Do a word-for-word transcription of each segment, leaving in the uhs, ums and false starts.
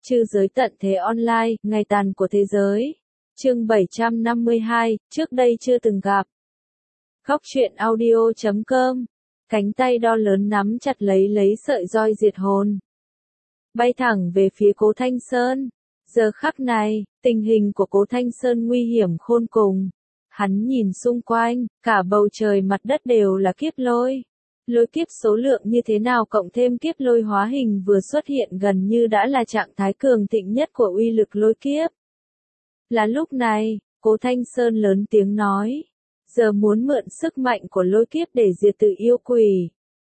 Trư giới tận thế online, ngày tàn của thế giới. Chương bảy trăm năm mươi hai, trước đây chưa từng gặp. Góc truyện audio chấm com. Cánh tay đo lớn nắm chặt lấy lấy sợi roi diệt hồn. Bay thẳng về phía Cố Thanh Sơn. Giờ khắc này, tình hình của Cố Thanh Sơn nguy hiểm khôn cùng. Hắn nhìn xung quanh, cả bầu trời mặt đất đều là kiếp lôi. Lôi kiếp số lượng như thế nào cộng thêm kiếp lôi hóa hình vừa xuất hiện gần như đã là trạng thái cường thịnh nhất của uy lực lôi kiếp. Là lúc này, Cố Thanh Sơn lớn tiếng nói, giờ muốn mượn sức mạnh của lôi kiếp để diệt trừ yêu quỷ.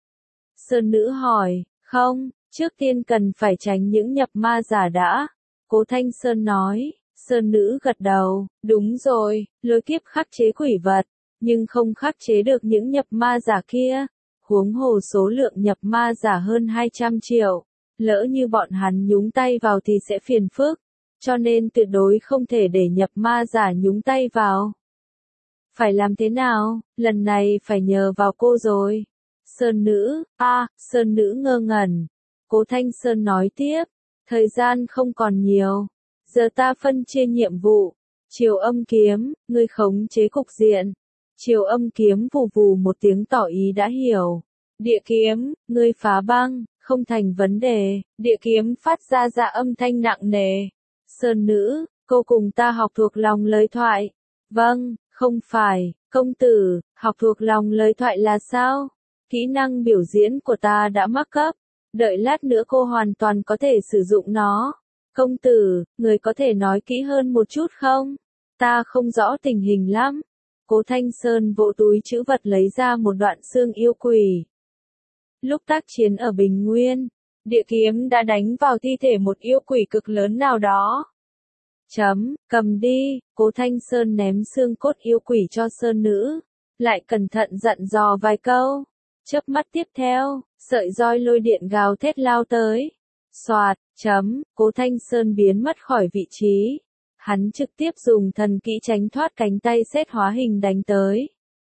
Sơn nữ hỏi, không, trước tiên cần phải tránh những nhập ma giả đã. Cố Thanh Sơn nói, Sơn nữ gật đầu, đúng rồi, lôi kiếp khắc chế quỷ vật, nhưng không khắc chế được những nhập ma giả kia. Huống hồ số lượng nhập ma giả hơn hai trăm triệu, lỡ như bọn hắn nhúng tay vào thì sẽ phiền phức, cho nên tuyệt đối không thể để nhập ma giả nhúng tay vào. Phải làm thế nào, lần này phải nhờ vào cô rồi. Sơn nữ, a, à, Sơn nữ ngơ ngẩn. Cố Thanh Sơn nói tiếp, thời gian không còn nhiều, giờ ta phân chia nhiệm vụ. Triều Âm Kiếm, ngươi khống chế cục diện. Triều Âm Kiếm vù vù một tiếng tỏ ý đã hiểu. Địa Kiếm, ngươi phá băng, không thành vấn đề. Địa Kiếm phát ra dạ âm thanh nặng nề. Sơn nữ, cô cùng ta học thuộc lòng lời thoại. Vâng, không phải, công tử, học thuộc lòng lời thoại là sao? Kỹ năng biểu diễn của ta đã mắc cấp. Đợi lát nữa cô hoàn toàn có thể sử dụng nó. Công tử, người có thể nói kỹ hơn một chút không? Ta không rõ tình hình lắm. Cố Thanh Sơn vỗ túi trữ vật lấy ra một đoạn xương yêu quỷ. Lúc tác chiến ở Bình Nguyên, địa kiếm đã đánh vào thi thể một yêu quỷ cực lớn nào đó. Chấm, cầm đi, Cố Thanh Sơn ném xương cốt yêu quỷ cho Sơn nữ, lại cẩn thận dặn dò vài câu. Chớp mắt tiếp theo, sợi roi lôi điện gào thét lao tới. Soạt, chấm, Cố Thanh Sơn biến mất khỏi vị trí. Hắn trực tiếp dùng thần kỹ tránh thoát cánh tay xét hóa hình đánh tới.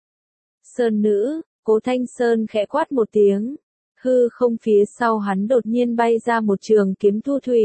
Sơn nữ, Cố Thanh Sơn khẽ quát một tiếng. Hư không phía sau hắn đột nhiên bay ra một trường kiếm thu thủy.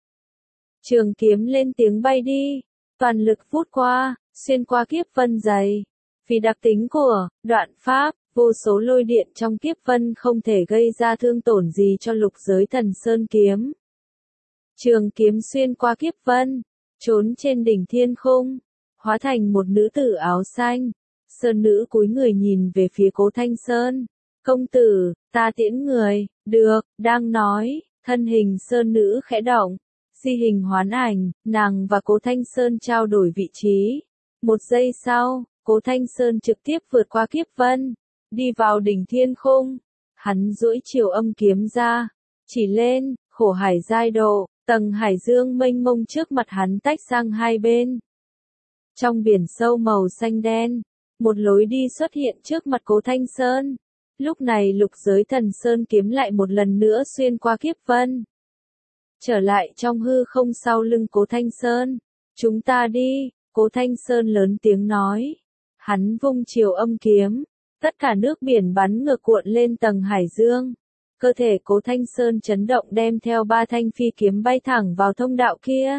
Trường kiếm lên tiếng bay đi, toàn lực vút qua, xuyên qua kiếp vân dày. Vì đặc tính của đoạn pháp, vô số lôi điện trong kiếp vân không thể gây ra thương tổn gì cho lục giới thần sơn kiếm. Trường kiếm xuyên qua kiếp vân, trốn trên đỉnh thiên khung, hóa thành một nữ tử áo xanh. Sơn nữ cúi người nhìn về phía Cố Thanh Sơn. Công tử, ta tiễn người, được, đang nói, thân hình Sơn nữ khẽ động. Di hình hoán ảnh, nàng và Cố Thanh Sơn trao đổi vị trí. Một giây sau, Cố Thanh Sơn trực tiếp vượt qua kiếp vân, đi vào đỉnh thiên khung. Hắn duỗi Triều Âm Kiếm ra, chỉ lên, khổ hải giai độ, tầng hải dương mênh mông trước mặt hắn tách sang hai bên. Trong biển sâu màu xanh đen, một lối đi xuất hiện trước mặt Cố Thanh Sơn. Lúc này lục giới thần sơn kiếm lại một lần nữa xuyên qua kiếp vân. Trở lại trong hư không sau lưng Cố Thanh Sơn. Chúng ta đi, Cố Thanh Sơn lớn tiếng nói. Hắn vung Triều Âm Kiếm. Tất cả nước biển bắn ngược cuộn lên tầng hải dương. Cơ thể Cố Thanh Sơn chấn động đem theo ba thanh phi kiếm bay thẳng vào thông đạo kia.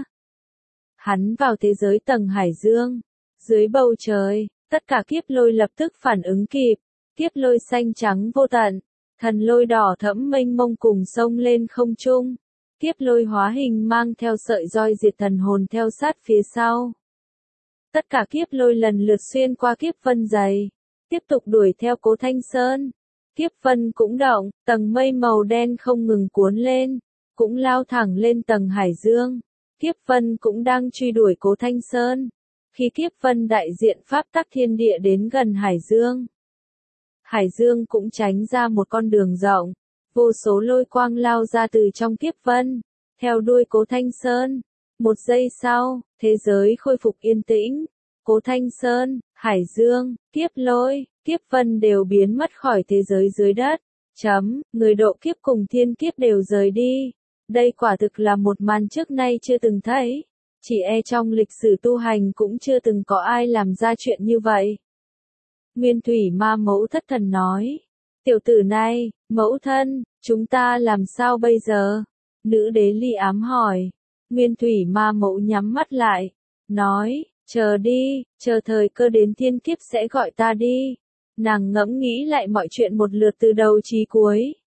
Hắn vào thế giới tầng hải dương. Dưới bầu trời, tất cả kiếp lôi lập tức phản ứng kịp. Kiếp lôi xanh trắng vô tận. Thần lôi đỏ thẫm mênh mông cùng sông lên không trung. Kiếp lôi hóa hình mang theo sợi roi diệt thần hồn theo sát phía sau. Tất cả kiếp lôi lần lượt xuyên qua kiếp vân dày. Tiếp tục đuổi theo Cố Thanh Sơn. Kiếp vân cũng động, tầng mây màu đen không ngừng cuốn lên, cũng lao thẳng lên tầng hải dương. Kiếp vân cũng đang truy đuổi Cố Thanh Sơn. Khi kiếp vân đại diện pháp tắc thiên địa đến gần hải dương, hải dương cũng tránh ra một con đường rộng. Vô số lôi quang lao ra từ trong kiếp vân, theo đuôi Cố Thanh Sơn. Một giây sau, thế giới khôi phục yên tĩnh. Cố Thanh Sơn, hải dương, kiếp lôi, kiếp vân đều biến mất khỏi thế giới dưới đất. Chấm, người độ kiếp cùng thiên kiếp đều rời đi. Đây quả thực là một màn trước nay chưa từng thấy. Chỉ e trong lịch sử tu hành cũng chưa từng có ai làm ra chuyện như vậy. Nguyên Thủy Ma Mẫu thất thần nói. Tiểu tử này, mẫu thân, chúng ta làm sao bây giờ? Nữ đế Ly ám hỏi. Nguyên thủy ma mẫu nhắm mắt lại, nói, chờ đi, chờ thời cơ đến thiên kiếp sẽ gọi ta đi. Nàng ngẫm nghĩ lại mọi chuyện một lượt từ đầu chí cuối.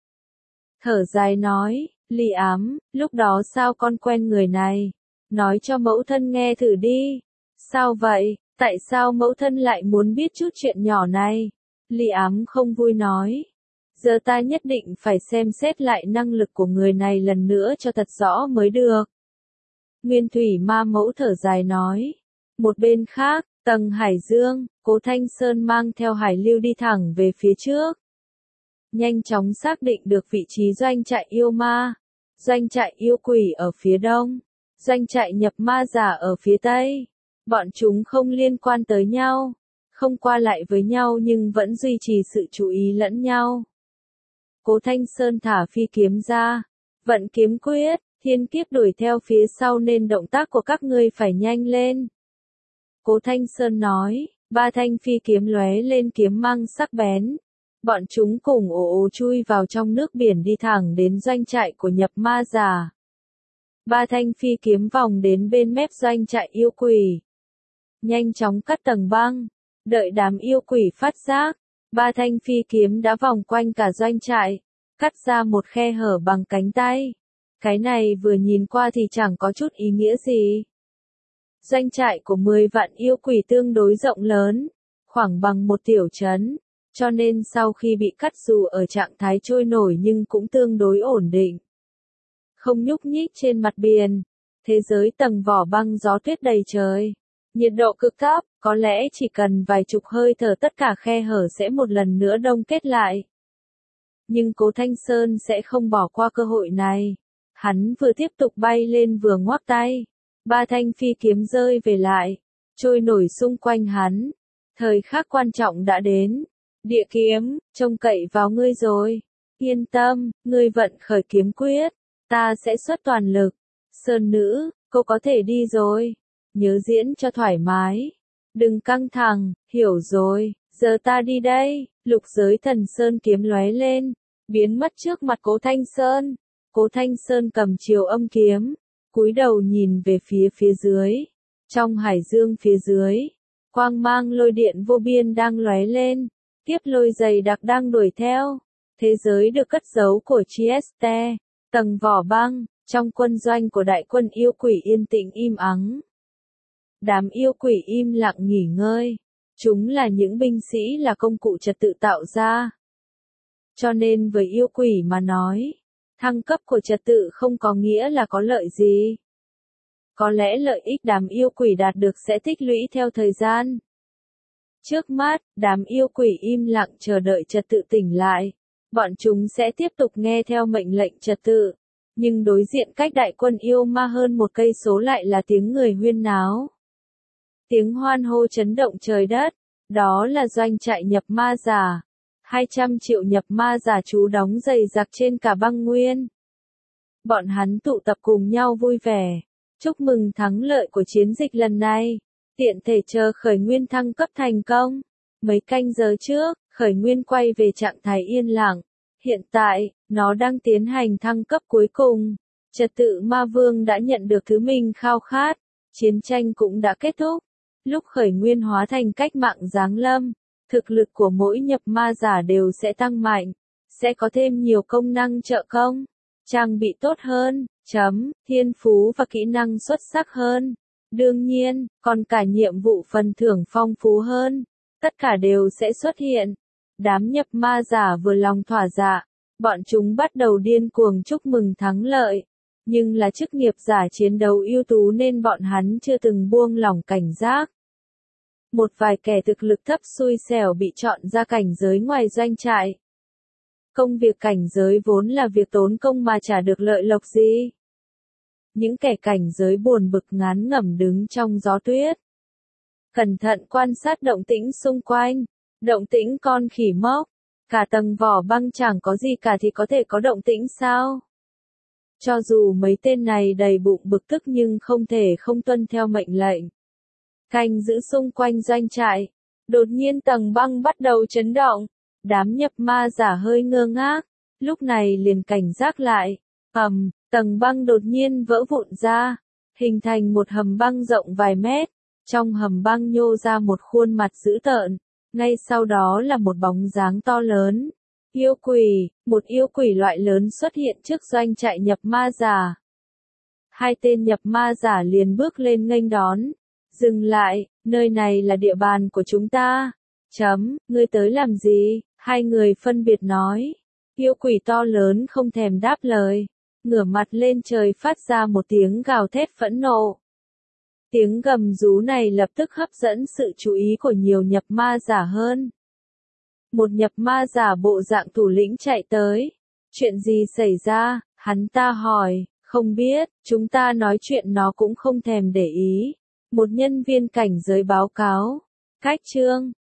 Thở dài nói, Ly Ám, lúc đó sao con quen người này? Nói cho mẫu thân nghe thử đi. Sao vậy? Tại sao mẫu thân lại muốn biết chút chuyện nhỏ này? Ly Ám không vui nói. Giờ ta nhất định phải xem xét lại năng lực của người này lần nữa cho thật rõ mới được. Nguyên thủy ma mẫu thở dài nói. Một bên khác, tầng Hải Dương, Cố Thanh Sơn mang theo Hải Lưu đi thẳng về phía trước. Nhanh chóng xác định được vị trí doanh trại yêu ma. Doanh trại yêu quỷ ở phía đông. Doanh trại nhập ma giả ở phía tây. Bọn chúng không liên quan tới nhau. Không qua lại với nhau nhưng vẫn duy trì sự chú ý lẫn nhau. Cố Thanh Sơn thả phi kiếm ra. Vận kiếm quyết, thiên kiếp đuổi theo phía sau nên động tác của các ngươi phải nhanh lên. Cố Thanh Sơn nói, ba thanh phi kiếm lóe lên kiếm mang sắc bén. Bọn chúng cùng ồ ồ chui vào trong nước biển đi thẳng đến doanh trại của nhập ma giả. Ba thanh phi kiếm vòng đến bên mép doanh trại yêu quỷ. Nhanh chóng cắt tầng băng. Đợi đám yêu quỷ phát giác. Ba thanh phi kiếm đã vòng quanh cả doanh trại. Cắt ra một khe hở bằng cánh tay. Cái này vừa nhìn qua thì chẳng có chút ý nghĩa gì. Doanh trại của mười vạn yêu quỷ tương đối rộng lớn. Khoảng bằng một tiểu trấn. Cho nên sau khi bị cắt dù ở trạng thái trôi nổi nhưng cũng tương đối ổn định. Không nhúc nhích trên mặt biển. Thế giới tầng vỏ băng gió tuyết đầy trời. Nhiệt độ cực thấp, có lẽ chỉ cần vài chục hơi thở tất cả khe hở sẽ một lần nữa đông kết lại. Nhưng Cố Thanh Sơn sẽ không bỏ qua cơ hội này. Hắn vừa tiếp tục bay lên vừa ngoắc tay. Ba thanh phi kiếm rơi về lại. Trôi nổi xung quanh hắn. Thời khắc quan trọng đã đến. Địa kiếm, trông cậy vào ngươi rồi. Yên tâm, ngươi vận khởi kiếm quyết. Ta sẽ xuất toàn lực. Sơn nữ, cô có thể đi rồi. Nhớ diễn cho thoải mái. Đừng căng thẳng, hiểu rồi. Giờ ta đi đây. Lục giới thần sơn kiếm lóe lên. Biến mất trước mặt Cố Thanh Sơn. Cố Thanh Sơn cầm chiều âm kiếm. Cúi đầu nhìn về phía phía dưới. Trong hải dương phía dưới. Quang mang lôi điện vô biên đang lóe lên. Kiếp lôi dày đặc đang đuổi theo. Thế giới được cất giấu của Chieste. Tầng vỏ băng. Trong quân doanh của đại quân yêu quỷ yên tĩnh im ắng. Đám yêu quỷ im lặng nghỉ ngơi. Chúng là những binh sĩ là công cụ trật tự tạo ra. Cho nên với yêu quỷ mà nói, thăng cấp của trật tự không có nghĩa là có lợi gì. Có lẽ lợi ích đám yêu quỷ đạt được sẽ tích lũy theo thời gian. Trước mắt, đám yêu quỷ im lặng chờ đợi trật tự tỉnh lại. Bọn chúng sẽ tiếp tục nghe theo mệnh lệnh trật tự. Nhưng đối diện cách đại quân yêu ma hơn một cây số lại là tiếng người huyên náo. Tiếng hoan hô chấn động trời đất. Đó là doanh trại nhập ma giả. hai trăm triệu nhập ma giả trú đóng dày dặc trên cả băng nguyên. Bọn hắn tụ tập cùng nhau vui vẻ. Chúc mừng thắng lợi của chiến dịch lần này. Tiện thể chờ khởi nguyên thăng cấp thành công. Mấy canh giờ trước, khởi nguyên quay về trạng thái yên lặng. Hiện tại, nó đang tiến hành thăng cấp cuối cùng. Trật tự ma vương đã nhận được thứ mình khao khát. Chiến tranh cũng đã kết thúc. Lúc khởi nguyên hóa thành cách mạng giáng lâm, thực lực của mỗi nhập ma giả đều sẽ tăng mạnh. Sẽ có thêm nhiều công năng trợ công. Trang bị tốt hơn, chấm, thiên phú và kỹ năng xuất sắc hơn. Đương nhiên, còn cả nhiệm vụ phần thưởng phong phú hơn. Tất cả đều sẽ xuất hiện. Đám nhập ma giả vừa lòng thỏa dạ. Bọn chúng bắt đầu điên cuồng chúc mừng thắng lợi. Nhưng là chức nghiệp giả chiến đấu ưu tú nên bọn hắn chưa từng buông lỏng cảnh giác. Một vài kẻ thực lực thấp xui xẻo bị chọn ra cảnh giới ngoài doanh trại. Công việc cảnh giới vốn là việc tốn công mà chả được lợi lộc gì. Những kẻ cảnh giới buồn bực ngán ngẩm đứng trong gió tuyết. Cẩn thận quan sát động tĩnh xung quanh. Động tĩnh con khỉ mốc. Cả tầng vỏ băng chẳng có gì cả thì có thể có động tĩnh sao? Cho dù mấy tên này đầy bụng bực tức nhưng không thể không tuân theo mệnh lệnh. Canh giữ xung quanh doanh trại. Đột nhiên tầng băng bắt đầu chấn động. Đám nhập ma giả hơi ngơ ngác. Lúc này liền cảnh giác lại. Ầm, tầng băng đột nhiên vỡ vụn ra. hình thành một hầm băng rộng vài mét. Trong hầm băng nhô ra một khuôn mặt dữ tợn, ngay sau đó là một bóng dáng to lớn. Yêu quỷ, một yêu quỷ loại lớn xuất hiện trước doanh trại nhập ma giả. Hai tên nhập ma giả liền bước lên nghênh đón. Dừng lại, nơi này là địa bàn của chúng ta. Chấm, ngươi tới làm gì? Hai người phân biệt nói. Yêu quỷ to lớn không thèm đáp lời, ngửa mặt lên trời phát ra một tiếng gào thét phẫn nộ. Tiếng gầm rú này lập tức hấp dẫn sự chú ý của nhiều nhập ma giả hơn. Một nhập ma giả bộ dạng thủ lĩnh chạy tới. Chuyện gì xảy ra? Hắn ta hỏi. Không biết, chúng ta nói chuyện nó cũng không thèm để ý. Một nhân viên cảnh giới báo cáo. Cách chương,